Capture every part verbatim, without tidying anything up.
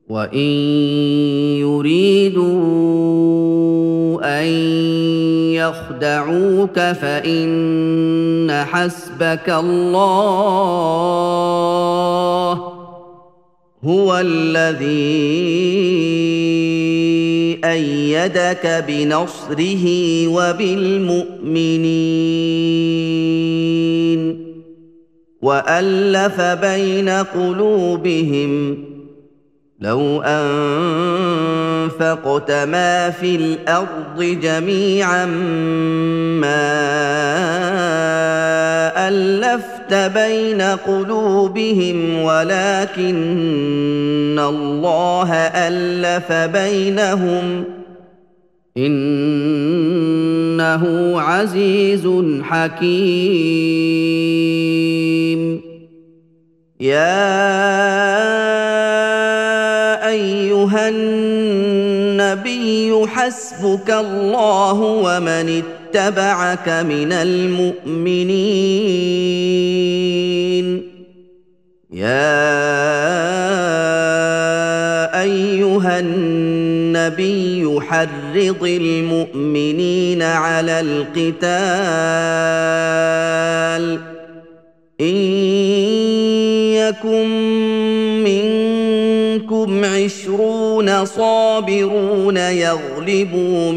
وإن يريدوا أن يخدعوك فإن حسبك الله هو الذي أيدك بنصره وبالمؤمنين وألف بين قلوبهم لو أنفقت ما في الأرض جميعا ما ألفت بين قلوبهم ولكن الله ألف بينهم إنه عزيز حكيم يا أيها النبي حسبك الله ومن اتبعك من المؤمنين يا أيها النبي حرض المؤمنين على القتال إن يكن منكم عشرون صابرون يغلبوا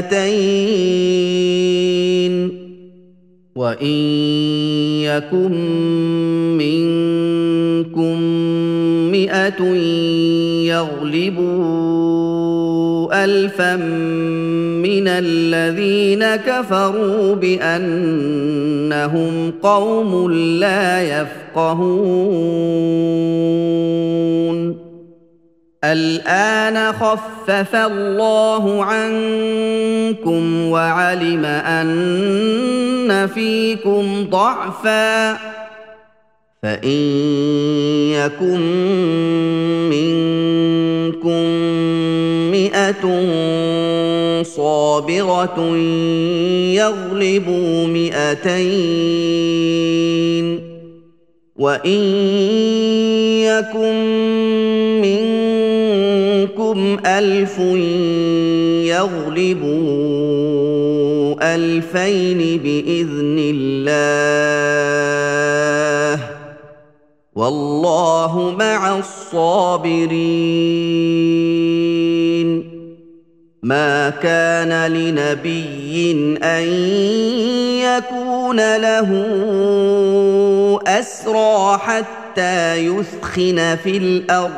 مئتين وإن يكن منكم مئة يغلبوا ألفا من الذين كفروا بأنهم قوم لا يفقهون الآن خفف الله عنكم وعلم أن فيكم ضعفا فإن يكن منكم مئة صابرة يغلبوا مئتين وإن يكن منكم ألف يغلبوا ألفين بإذن الله والله مع الصابرين ما كان لنبي أن يكون له أسرى حتى يثخن في الأرض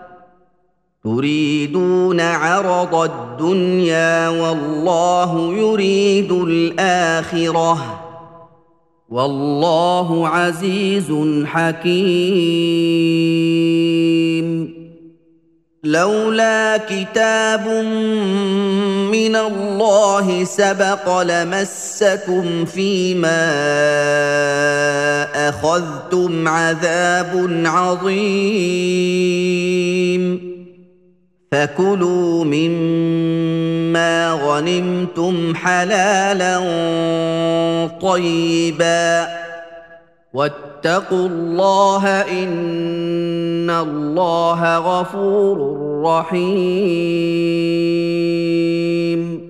تريدون عرض الدنيا والله يريد الآخرة والله عزيز حكيم لولا كتاب من الله سبق لمسكم فيما أخذتم عذاب عظيم فكلوا مما غنمتم حلالا طيبا واتقوا الله إن الله غفور رحيم